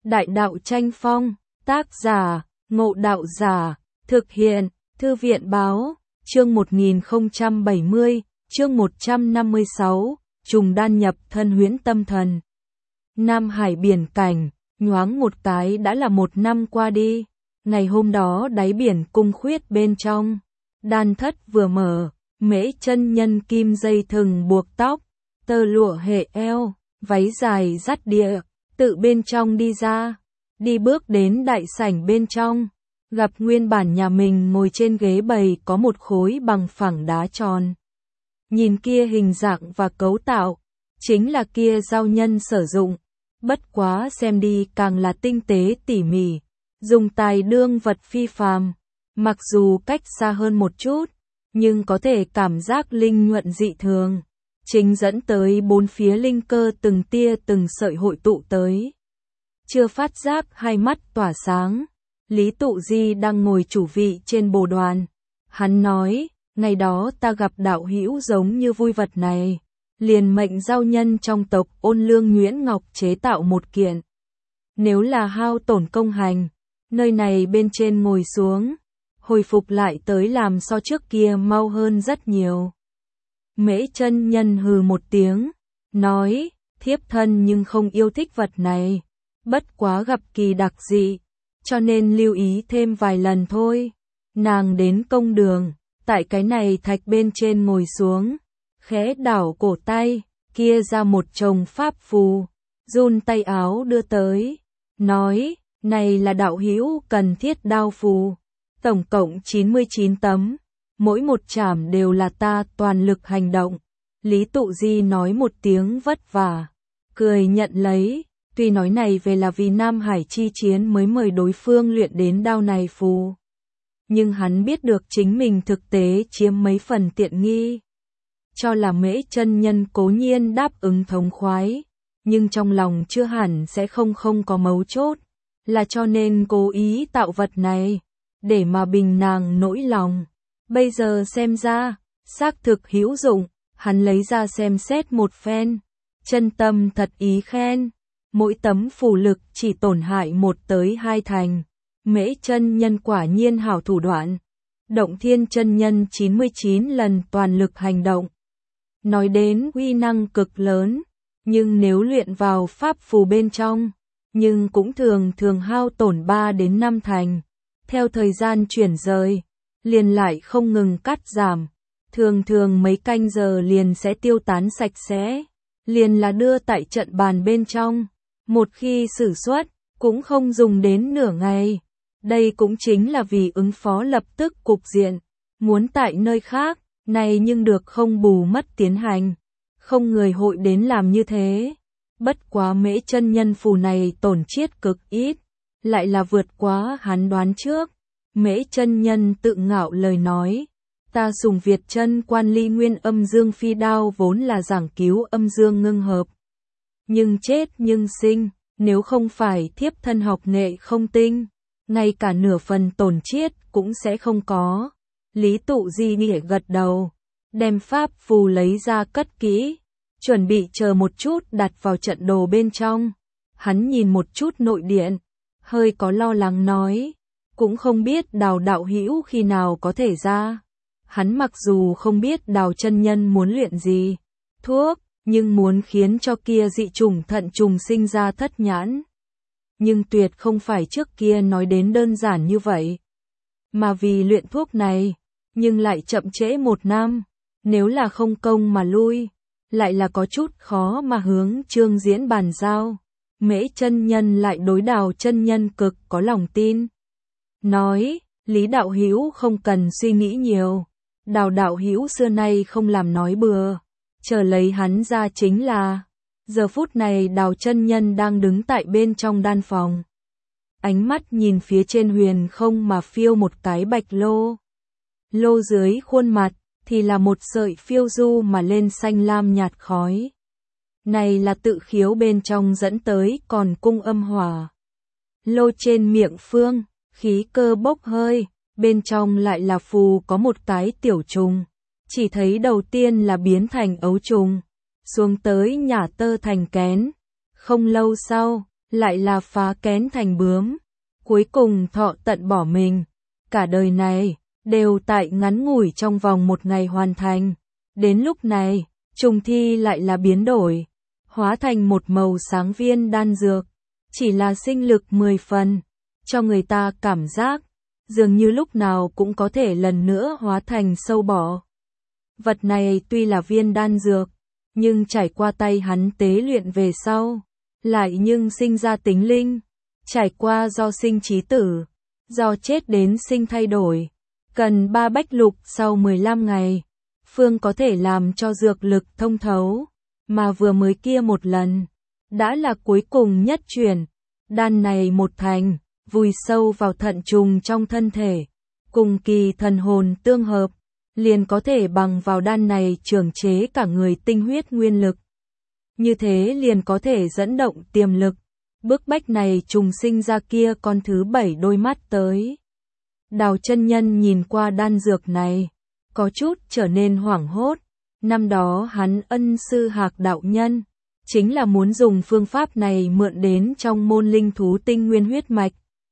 Đại đạo tranh phong, tác giả, Ngộ Đạo Giả, thực hiện, Thư viện báo, chương 1070, chương 156, trùng đan nhập thân huyễn tâm thần. Nam Hải biển cảnh, nhoáng một cái đã là 1 năm qua đi. Ngày hôm đó đáy biển cung khuyết bên trong, đan thất vừa mở, Mễ chân nhân kim dây thừng buộc tóc, tơ lụa hệ eo, váy dài dắt địa, tự bên trong đi ra, đi bước đến đại sảnh bên trong, gặp nguyên bản nhà mình ngồi trên ghế bày có một khối bằng phẳng đá tròn. Nhìn kia hình dạng và cấu tạo, chính là kia giao nhân sử dụng, bất quá xem đi càng là tinh tế tỉ mỉ, dùng tài đương vật phi phàm, mặc dù cách xa hơn một chút, nhưng có thể cảm giác linh nhuận dị thường, chính dẫn tới bốn phía linh cơ từng tia từng sợi hội tụ tới. Chưa phát giác hai mắt tỏa sáng, Lý Tụ Di đang ngồi chủ vị trên bồ đoàn. Hắn nói, ngày đó ta gặp đạo hữu giống như vui vật này, liền mệnh giao nhân trong tộc Ôn Lương Nguyễn Ngọc chế tạo một kiện. Nếu là hao tổn công hành, nơi này bên trên ngồi xuống, hồi phục lại tới làm so trước kia mau hơn rất nhiều. Mễ chân nhân hừ một tiếng, nói, thiếp thân nhưng không yêu thích vật này, bất quá gặp kỳ đặc dị, cho nên lưu ý thêm vài lần thôi. Nàng đến công đường, tại cái này thạch bên trên ngồi xuống, khẽ đảo cổ tay, kia ra một chồng pháp phù, run tay áo đưa tới, nói, này là đạo hữu cần thiết đao phù, tổng cộng 99 tấm, mỗi một chảm đều là ta toàn lực hành động. Lý Tụ Di nói một tiếng vất vả, cười nhận lấy, tuy nói này về là vì Nam Hải chi chiến mới mời đối phương luyện đến đao này phù. Nhưng hắn biết được chính mình thực tế chiếm mấy phần tiện nghi. Cho là Mễ chân nhân cố nhiên đáp ứng thống khoái, nhưng trong lòng chưa hẳn sẽ không có mấu chốt, là cho nên cố ý tạo vật này, để mà bình nàng nỗi lòng. Bây giờ xem ra, xác thực hữu dụng, hắn lấy ra xem xét một phen, chân tâm thật ý khen, mỗi tấm phù lực chỉ tổn hại 1 tới 2 thành. Mễ chân nhân quả nhiên hảo thủ đoạn. Động Thiên chân nhân 99 lần toàn lực hành động. Nói đến uy năng cực lớn, nhưng nếu luyện vào pháp phù bên trong, nhưng cũng thường hao tổn 3 đến 5 thành. Theo thời gian chuyển rời, liền lại không ngừng cắt giảm, thường mấy canh giờ liền sẽ tiêu tán sạch sẽ, liền là đưa tại trận bàn bên trong, một khi sử xuất, cũng không dùng đến nửa ngày. Đây cũng chính là vì ứng phó lập tức cục diện, muốn tại nơi khác, này nhưng được không bù mất tiến hành, không người hội đến làm như thế. Bất quá Mễ chân nhân phù này tổn chiết cực ít, lại là vượt quá hắn đoán trước. Mễ chân nhân tự ngạo lời nói, ta sùng Việt chân quan ly nguyên âm dương phi đao vốn là giảng cứu âm dương ngưng hợp. Nhưng chết nhưng sinh, nếu không phải thiếp thân học nghệ không tinh, ngay cả nửa phần tổn chiết cũng sẽ không có. Lý Tụ Di nghĩa gật đầu, đem pháp phù lấy ra cất kỹ, chuẩn bị chờ một chút đặt vào trận đồ bên trong. Hắn nhìn một chút nội điện, hơi có lo lắng nói, cũng không biết Đào đạo hữu khi nào có thể ra. Hắn mặc dù không biết Đào chân nhân muốn luyện gì thuốc, nhưng muốn khiến cho kia dị trùng thận trùng sinh ra thất nhãn. Nhưng tuyệt không phải trước kia nói đến đơn giản như vậy. Mà vì luyện thuốc này, nhưng lại chậm trễ 1 năm, nếu là không công mà lui, lại là có chút khó mà hướng Trương Diễn bàn giao. Mễ chân nhân lại đối Đào chân nhân cực có lòng tin. Nói, Lý đạo hữu không cần suy nghĩ nhiều, Đào đạo hữu xưa nay không làm nói bừa, chờ lấy hắn ra chính là. Giờ phút này Đào chân nhân đang đứng tại bên trong đan phòng. Ánh mắt nhìn phía trên huyền không mà phiêu một cái bạch lô. Lô dưới khuôn mặt thì là một sợi phiêu du mà lên xanh lam nhạt khói. Này là tự khiếu bên trong dẫn tới còn cung âm hỏa. Lô trên miệng phương, khí cơ bốc hơi, bên trong lại là phù có một cái tiểu trùng. Chỉ thấy đầu tiên là biến thành ấu trùng, xuống tới nhả tơ thành kén. Không lâu sau, lại là phá kén thành bướm, cuối cùng thọ tận bỏ mình. Cả đời này, đều tại ngắn ngủi trong vòng một ngày hoàn thành. Đến lúc này, trùng thi lại là biến đổi, hóa thành một màu sáng viên đan dược, chỉ là sinh lực 10 phần, cho người ta cảm giác, dường như lúc nào cũng có thể lần nữa hóa thành sâu bọ. Vật này tuy là viên đan dược, nhưng trải qua tay hắn tế luyện về sau, lại nhưng sinh ra tính linh, trải qua do sinh chí tử, do chết đến sinh thay đổi, cần 3 bách lục sau 15 ngày, phương có thể làm cho dược lực thông thấu, mà vừa mới kia một lần, đã là cuối cùng nhất chuyển, đan này một thành, vùi sâu vào thận trùng trong thân thể, cùng kỳ thần hồn tương hợp, liền có thể bằng vào đan này trưởng chế cả người tinh huyết nguyên lực. Như thế liền có thể dẫn động tiềm lực, bức bách này trùng sinh ra kia con thứ 7 đôi mắt tới. Đào chân nhân nhìn qua đan dược này, có chút trở nên hoảng hốt, năm đó hắn ân sư Hạc đạo nhân, chính là muốn dùng phương pháp này mượn đến trong môn linh thú tinh nguyên huyết mạch.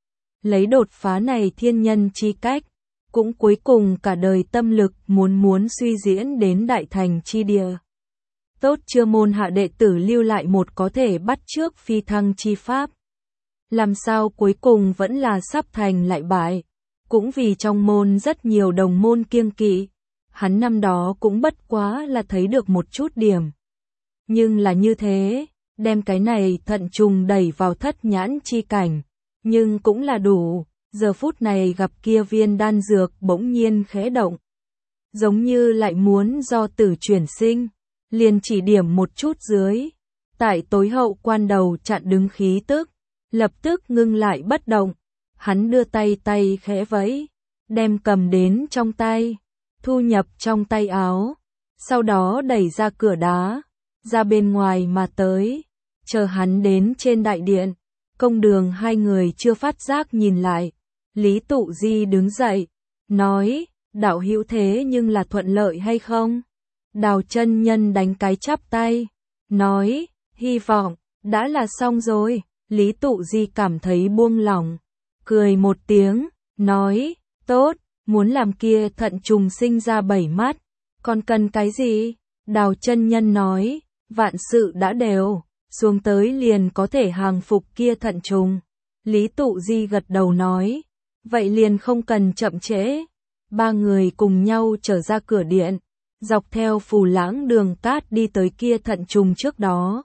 Lấy đột phá này thiên nhân chi cách, cũng cuối cùng cả đời tâm lực muốn suy diễn đến đại thành chi địa. Tốt chưa môn hạ đệ tử lưu lại một có thể bắt chước phi thăng chi pháp. Làm sao cuối cùng vẫn là sắp thành lại bại, cũng vì trong môn rất nhiều đồng môn kiêng kỵ, hắn năm đó cũng bất quá là thấy được một chút điểm. Nhưng là như thế, đem cái này thận trùng đẩy vào thất nhãn chi cảnh, nhưng cũng là đủ, giờ phút này gặp kia viên đan dược bỗng nhiên khẽ động. Giống như lại muốn do tử chuyển sinh, liền chỉ điểm một chút dưới, tại tối hậu quan đầu chặn đứng khí tức, lập tức ngưng lại bất động, hắn đưa tay khẽ vẫy, đem cầm đến trong tay, thu nhập trong tay áo, sau đó đẩy ra cửa đá, ra bên ngoài mà tới, chờ hắn đến trên đại điện, công đường hai người chưa phát giác nhìn lại, Lý Tụ Di đứng dậy, nói, đạo hữu thế nhưng là thuận lợi hay không? Đào chân nhân đánh cái chắp tay, nói, hy vọng, đã là xong rồi, Lý Tụ Di cảm thấy buông lỏng, cười một tiếng, nói, tốt, muốn làm kia thận trùng sinh ra 7 mắt, còn cần cái gì? Đào chân nhân nói, vạn sự đã đều, xuống tới liền có thể hàng phục kia thận trùng. Lý Tụ Di gật đầu nói, vậy liền không cần chậm trễ. Ba người cùng nhau trở ra cửa điện, dọc theo phù lãng đường cát đi tới kia thận trùng trước đó.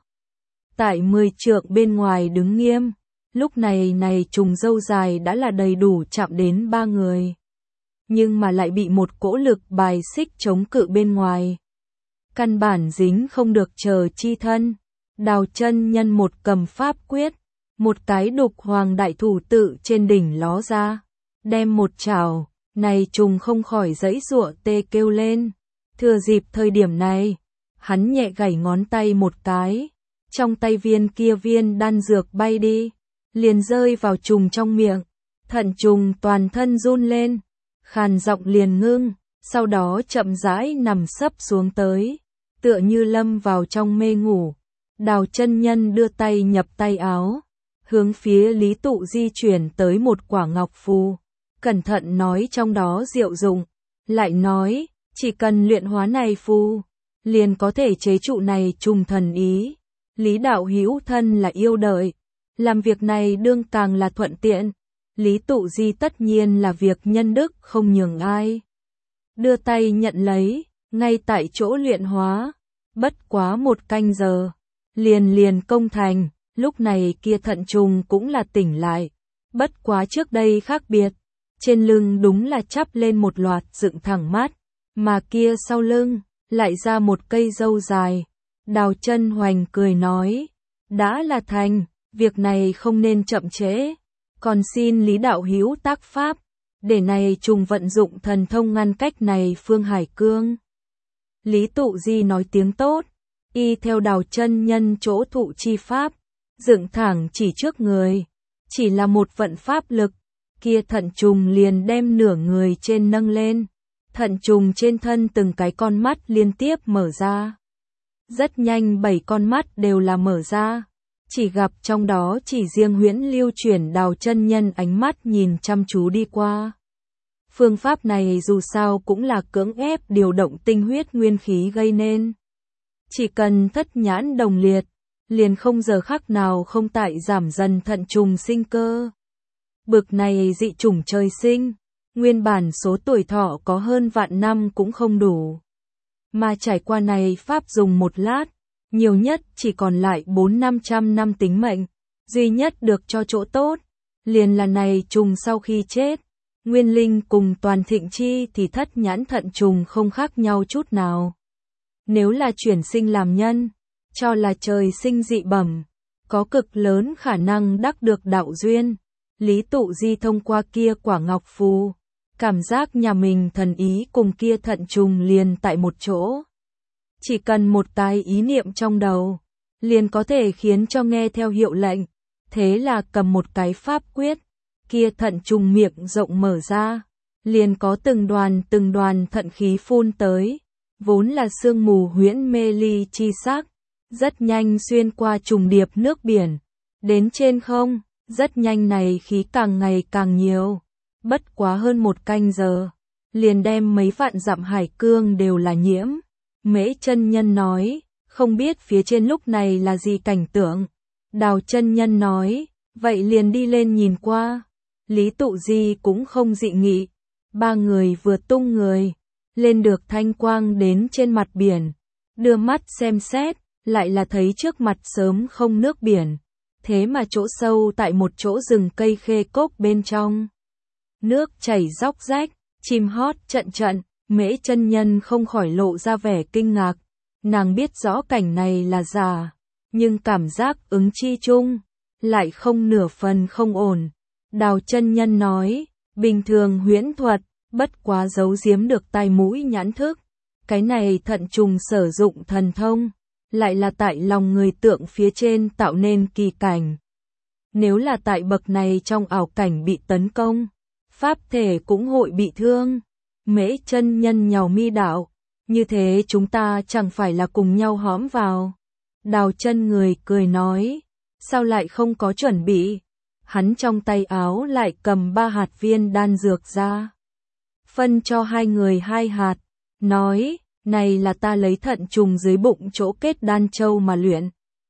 Tại 10 trượng bên ngoài đứng nghiêm, lúc này trùng râu dài đã là đầy đủ chạm đến ba người. Nhưng mà lại bị một cỗ lực bài xích chống cự bên ngoài. Căn bản dính không được chờ chi thân. Đào chân nhân một cầm pháp quyết, một cái đục hoàng đại thủ tự trên đỉnh ló ra, đem một chảo, này trùng không khỏi giãy giụa tê kêu lên. Thừa dịp thời điểm này, hắn nhẹ gảy ngón tay một cái, trong tay viên kia viên đan dược bay đi, liền rơi vào trùng trong miệng, thận trùng toàn thân run lên, khàn giọng liền ngưng, sau đó chậm rãi nằm sấp xuống tới, tựa như lâm vào trong mê ngủ. Đào chân nhân đưa tay nhập tay áo, hướng phía Lý Tụ Di chuyển tới một quả ngọc phù, cẩn thận nói trong đó diệu dụng, lại nói, chỉ cần luyện hóa này phù, liền có thể chế trụ này trùng thần ý. Lý đạo hữu thân là yêu đợi, làm việc này đương càng là thuận tiện. Lý Tụ Di tất nhiên là việc nhân đức không nhường ai. Đưa tay nhận lấy, ngay tại chỗ luyện hóa, bất quá 1 canh giờ. Liền công thành, lúc này kia thận trùng cũng là tỉnh lại, bất quá trước đây khác biệt, trên lưng đúng là chắp lên một loạt dựng thẳng mắt, mà kia sau lưng, lại ra một cây râu dài. Đào chân hoành cười nói, đã là thành, việc này không nên chậm trễ, còn xin Lý đạo hữu tác pháp, để này trùng vận dụng thần thông ngăn cách này Phương Hải Cương. Lý Tụ Di nói tiếng tốt. Y theo đào chân nhân chỗ thụ chi pháp, dựng thẳng chỉ trước người, chỉ là một vận pháp lực, kia thận trùng liền đem nửa người trên nâng lên, thận trùng trên thân từng cái con mắt liên tiếp mở ra. Rất nhanh 7 con mắt đều là mở ra, Chỉ gặp trong đó chỉ riêng Huyễn Lưu Chuyển Đào chân nhân ánh mắt nhìn chăm chú đi qua. Phương pháp này dù sao cũng là cưỡng ép điều động tinh huyết nguyên khí gây nên. Chỉ cần thất nhãn đồng liệt, liền không giờ khắc nào không tại giảm dần thận trùng sinh cơ. Bực này dị chủng trời sinh, nguyên bản số tuổi thọ có hơn vạn năm cũng không đủ. Mà trải qua này pháp dùng một lát, nhiều nhất chỉ còn lại 400-500 năm tính mệnh, duy nhất được cho chỗ tốt, liền là này trùng sau khi chết. Nguyên linh cùng toàn thịnh chi thì thất nhãn thận trùng không khác nhau chút nào. Nếu là chuyển sinh làm nhân, cho là trời sinh dị bẩm, có cực lớn khả năng đắc được đạo duyên. Lý Tụ Di thông qua kia quả ngọc phù, cảm giác nhà mình thần ý cùng kia thận trùng liền tại một chỗ. Chỉ cần một cái ý niệm trong đầu, liền có thể khiến cho nghe theo hiệu lệnh. Thế là cầm một cái pháp quyết, kia thận trùng miệng rộng mở ra, liền có từng đoàn thận khí phun tới, vốn là sương mù huyễn mê ly chi sắc, rất nhanh xuyên qua trùng điệp nước biển, đến trên không, rất nhanh này khí càng ngày càng nhiều, bất quá hơn một canh giờ, liền đem mấy vạn dặm hải cương đều là nhiễm. Mễ chân nhân nói, không biết phía trên lúc này là gì cảnh tượng. Đào chân nhân nói, vậy liền đi lên nhìn qua. Lý Tụ Di cũng không dị nghị. Ba người vừa tung người, lên được thanh quang đến trên mặt biển. Đưa mắt xem xét, lại là thấy trước mặt sớm không nước biển. Thế mà chỗ sâu tại một chỗ rừng cây khê cốc bên trong. Nước chảy róc rách, chim hót trận trận. Mễ chân nhân không khỏi lộ ra vẻ kinh ngạc, nàng biết rõ cảnh này là giả, nhưng cảm giác ứng chi chung, lại không nửa phần không ổn. Đào chân nhân nói, bình thường huyễn thuật, bất quá giấu giếm được tai mũi nhãn thức, cái này thận trùng sử dụng thần thông, lại là tại lòng người tượng phía trên tạo nên kỳ cảnh. Nếu là tại bậc này trong ảo cảnh bị tấn công, pháp thể cũng hội bị thương. Mễ chân nhân nhàu mi đạo, như thế chúng ta chẳng phải là cùng nhau hõm vào. Đào chân người cười nói, sao lại không có chuẩn bị. Hắn trong tay áo lại cầm 3 hạt viên đan dược ra. Phân cho hai người 2 hạt, nói, này là ta lấy thận trùng dưới bụng chỗ kết đan châu mà luyện.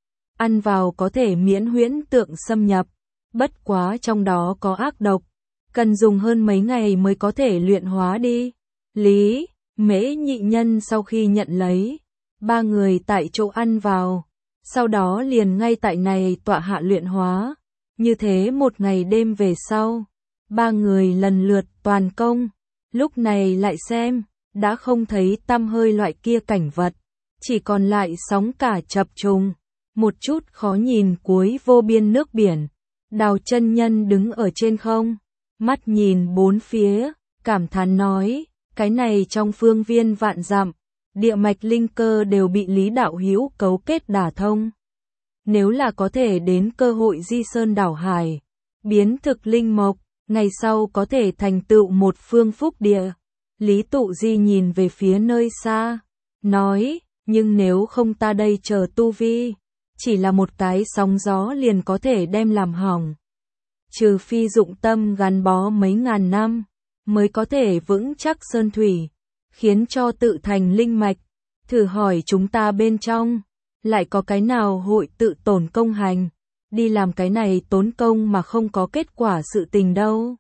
Ăn vào có thể miễn huyễn tượng xâm nhập, bất quá trong đó có ác độc. Cần dùng hơn mấy ngày mới có thể luyện hóa đi. Lý, Mễ nhị nhân sau khi nhận lấy, 3 người tại chỗ ăn vào, sau đó liền ngay tại này tọa hạ luyện hóa. Như thế một ngày đêm về sau, 3 người lần lượt toàn công, lúc này lại xem, đã không thấy tăm hơi loại kia cảnh vật, chỉ còn lại sóng cả chập trùng, một chút khó nhìn cuối vô biên nước biển. Đào chân nhân đứng ở trên không, mắt nhìn bốn phía, cảm thán nói, cái này trong phương viên vạn dặm, địa mạch linh cơ đều bị Lý đạo hữu cấu kết đả thông. Nếu là có thể đến cơ hội di sơn đảo hải, biến thực linh mộc, ngày sau có thể thành tựu một phương phúc địa. Lý Tụ Di nhìn về phía nơi xa, nói, nhưng nếu không ta đây chờ tu vi, chỉ là một cái sóng gió liền có thể đem làm hỏng. Trừ phi dụng tâm gắn bó mấy ngàn năm, mới có thể vững chắc sơn thủy, khiến cho tự thành linh mạch. Thử hỏi chúng ta bên trong, lại có cái nào hội tự tổn công hành, đi làm cái này tốn công mà không có kết quả sự tình đâu.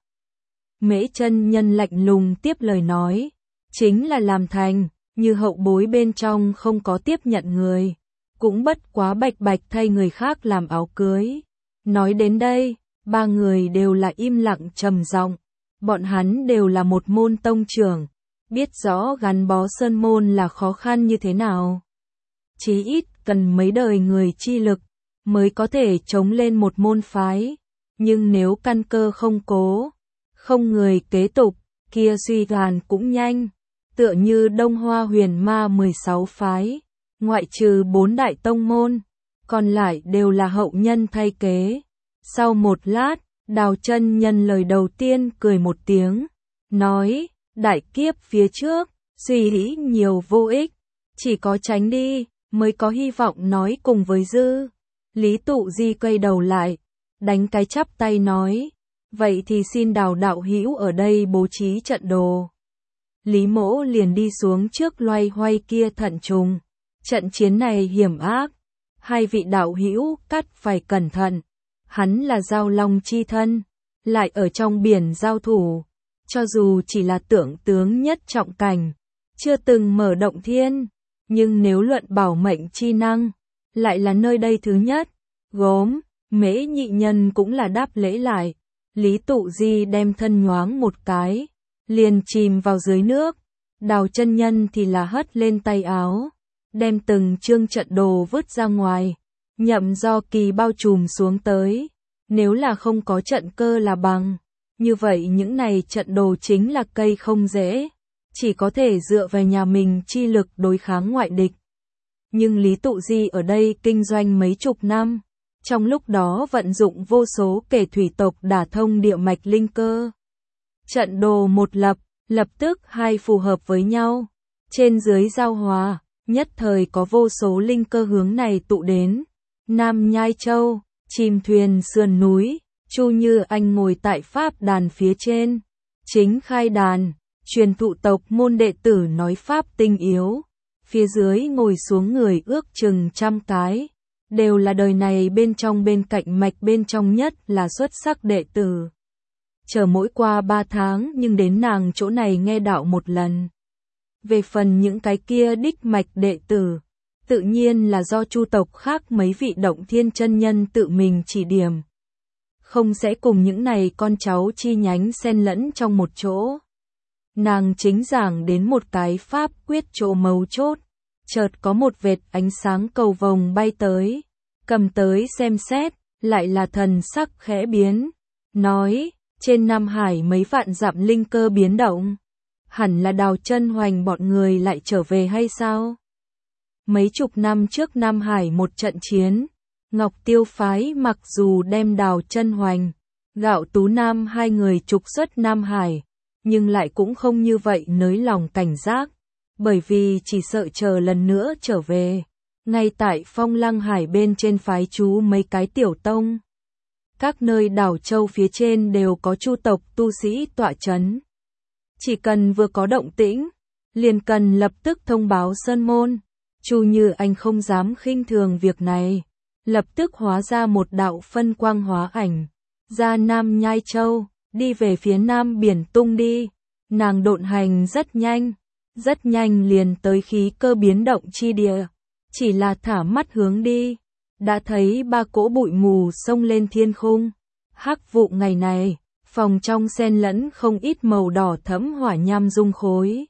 Mễ chân nhân lạnh lùng tiếp lời nói, chính là làm thành, như hậu bối bên trong không có tiếp nhận người, cũng bất quá bạch bạch thay người khác làm áo cưới. Nói đến đây, 3 người đều là im lặng trầm giọng, bọn hắn đều là một môn tông trưởng, biết rõ gắn bó sơn môn là khó khăn như thế nào. Chí ít cần mấy đời người chi lực, mới có thể chống lên một môn phái, nhưng nếu căn cơ không cố, không người kế tục, kia suy tàn cũng nhanh, tựa như Đông Hoa Huyền Ma 16 phái, ngoại trừ 4 đại tông môn, còn lại đều là hậu nhân thay kế. Sau một lát, Đào chân nhân lời đầu tiên cười một tiếng, nói, đại kiếp phía trước, suy nghĩ nhiều vô ích, chỉ có tránh đi, mới có hy vọng nói cùng với dư. Lý Tụ Di quay đầu lại, đánh cái chắp tay nói, vậy thì xin Đào đạo hữu ở đây bố trí trận đồ. Lý Mỗ liền đi xuống trước loay hoay kia thận trùng. Trận chiến này hiểm ác, hai vị đạo hữu cắt phải cẩn thận. Hắn là giao long chi thân, lại ở trong biển giao thủ, cho dù chỉ là tưởng tướng nhất trọng cảnh, chưa từng mở động thiên, nhưng nếu luận bảo mệnh chi năng, lại là nơi đây thứ nhất. Gốm, Mễ nhị nhân cũng là đáp lễ lại. Lý Tụ Di đem thân nhoáng một cái, liền chìm vào dưới nước. Đào chân nhân thì là hất lên tay áo, đem từng chương trận đồ vứt ra ngoài, nhậm do kỳ bao trùm xuống tới. Nếu là không có trận cơ là bằng, như vậy những này trận đồ chính là cây không dễ, chỉ có thể dựa vào nhà mình chi lực đối kháng ngoại địch. Nhưng Lý Tụ Di ở đây kinh doanh mấy chục năm, trong lúc đó vận dụng vô số kẻ thủy tộc đả thông địa mạch linh cơ. Trận đồ một lập tức hai phù hợp với nhau, trên dưới giao hòa, nhất thời có vô số linh cơ hướng này tụ đến. Nam Nhai Châu, chìm thuyền sườn núi, Chu Như Anh ngồi tại pháp đàn phía trên, chính khai đàn, truyền thụ tộc môn đệ tử nói pháp tinh yếu. Phía dưới ngồi xuống người ước chừng 100 cái, đều là đời này bên trong bên cạnh mạch bên trong nhất là xuất sắc đệ tử. Chờ mỗi qua 3 tháng nhưng đến nàng chỗ này nghe đạo một lần. Về phần những cái kia đích mạch đệ tử, tự nhiên là do chu tộc khác mấy vị động thiên chân nhân tự mình chỉ điểm. Không sẽ cùng những này con cháu chi nhánh xen lẫn trong một chỗ. Nàng chính giảng đến một cái pháp quyết chỗ mấu chốt, chợt có một vệt ánh sáng cầu vồng bay tới, cầm tới xem xét, lại là thần sắc khẽ biến, nói, trên Nam Hải mấy vạn dặm linh cơ biến động, hẳn là Đào Chân Hoành bọn người lại trở về hay sao? Mấy chục năm trước Nam Hải một trận chiến, Ngọc Tiêu phái mặc dù đem Đào Chân Hoành, Gạo Tú Nam hai người trục xuất Nam Hải, nhưng lại cũng không như vậy nới lòng cảnh giác, bởi vì chỉ sợ chờ lần nữa trở về. Ngay tại Phong Lăng Hải bên trên phái chú mấy cái tiểu tông. Các nơi đảo châu phía trên đều có chu tộc tu sĩ tọa chấn. Chỉ cần vừa có động tĩnh, liền cần lập tức thông báo sơn môn. Chu Như Anh không dám khinh thường việc này, lập tức hóa ra một đạo phân quang hóa ảnh, ra Nam Nhai Châu, đi về phía Nam Biển Tung đi. Nàng độn hành rất nhanh liền tới khí cơ biến động chi địa, chỉ là thả mắt hướng đi, đã thấy 3 cỗ bụi mù xông lên thiên khung. Hắc vụ ngày này, phòng trong xen lẫn không ít màu đỏ thẫm hỏa nham dung khối.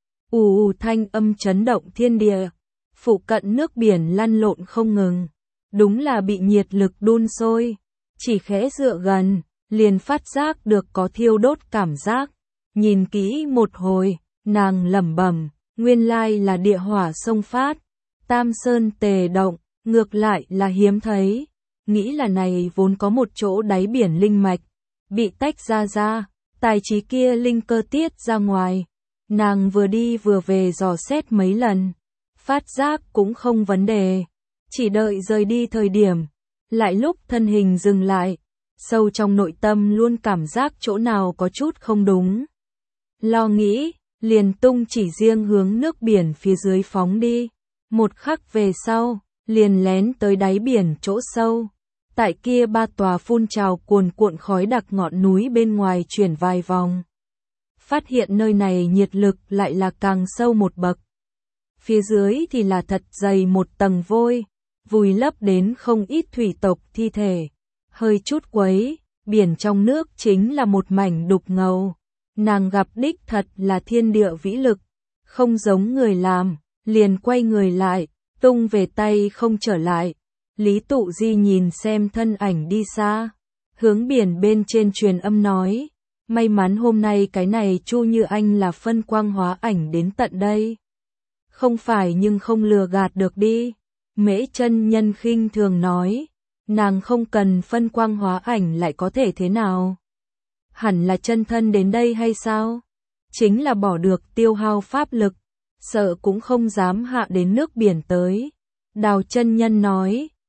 Ù thanh âm chấn động thiên địa, phụ cận nước biển lăn lộn không ngừng, đúng là bị nhiệt lực đun sôi, chỉ khẽ dựa gần, liền phát giác được có thiêu đốt cảm giác. Nhìn kỹ một hồi, nàng lẩm bẩm, nguyên lai là địa hỏa xông phát, Tam Sơn tề động, ngược lại là hiếm thấy. Nghĩ là này vốn có một chỗ đáy biển linh mạch, bị tách ra, tài trí kia linh cơ tiết ra ngoài. Nàng vừa đi vừa về dò xét mấy lần, phát giác cũng không vấn đề, chỉ đợi rời đi thời điểm, lại lúc thân hình dừng lại, sâu trong nội tâm luôn cảm giác chỗ nào có chút không đúng. Lo nghĩ, liền tung chỉ riêng hướng nước biển phía dưới phóng đi. Một khắc về sau, liền lén tới đáy biển chỗ sâu. Tại kia 3 tòa phun trào cuồn cuộn khói đặc ngọn núi bên ngoài chuyển vài vòng. Phát hiện nơi này nhiệt lực lại là càng sâu một bậc. Phía dưới thì là thật dày một tầng vôi, vùi lấp đến không ít thủy tộc thi thể. Hơi chút quấy, biển trong nước chính là một mảnh đục ngầu. Nàng gặp đích thật là thiên địa vĩ lực, không giống người làm, liền quay người lại, tung về tay không trở lại. Lý Tụ Di nhìn xem thân ảnh đi xa, hướng biển bên trên truyền âm nói, may mắn hôm nay cái này Chu Như Anh là phân quang hóa ảnh đến tận đây. Không phải nhưng không lừa gạt được đi. Mễ chân nhân khinh thường nói, nàng không cần phân quang hóa ảnh lại có thể thế nào? Hẳn là chân thân đến đây hay sao? Chính là bỏ được tiêu hao pháp lực, sợ cũng không dám hạ đến nước biển tới. Đào chân nhân nói,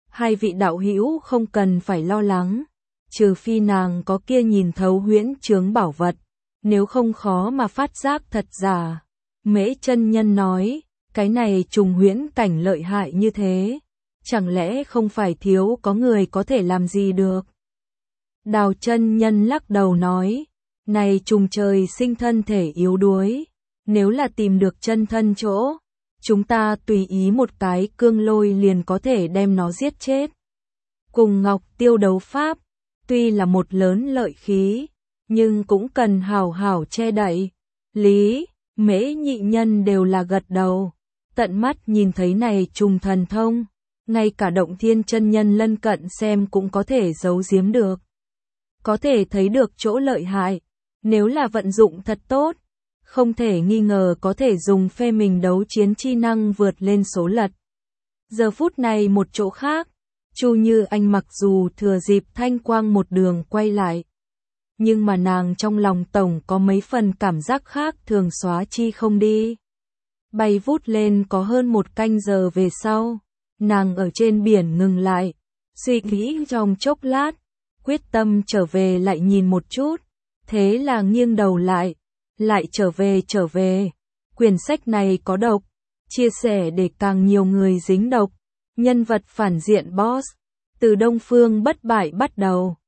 hai vị đạo hữu không cần phải lo lắng, trừ phi nàng có kia nhìn thấu huyễn chướng bảo vật, nếu không khó mà phát giác thật giả. Mễ chân nhân nói, cái này trùng huyễn cảnh lợi hại như thế, chẳng lẽ không phải thiếu có người có thể làm gì được? Đào chân nhân lắc đầu nói, này trùng trời sinh thân thể yếu đuối, nếu là tìm được chân thân chỗ, chúng ta tùy ý một cái cương lôi liền có thể đem nó giết chết. Cùng Ngọc Tiêu đấu pháp, tuy là một lớn lợi khí, nhưng cũng cần hảo hảo che đậy. Lý, Mễ nhị nhân đều là gật đầu, tận mắt nhìn thấy này trùng thần thông, ngay cả Động Thiên chân nhân lân cận xem cũng có thể giấu giếm được. Có thể thấy được chỗ lợi hại, nếu là vận dụng thật tốt, không thể nghi ngờ có thể dùng phê mình đấu chiến chi năng vượt lên số lật. Giờ phút này một chỗ khác, Chu Như Anh mặc dù thừa dịp thanh quang một đường quay lại, nhưng mà nàng trong lòng tổng có mấy phần cảm giác khác thường xóa chi không đi. Bay vút lên có hơn một canh giờ về sau, nàng ở trên biển ngừng lại, suy nghĩ trong chốc lát, quyết tâm trở về lại nhìn một chút, thế là nghiêng đầu lại trở về. Quyển sách này có độc, chia sẻ để càng nhiều người dính độc, nhân vật phản diện boss, từ Đông Phương bất bại bắt đầu.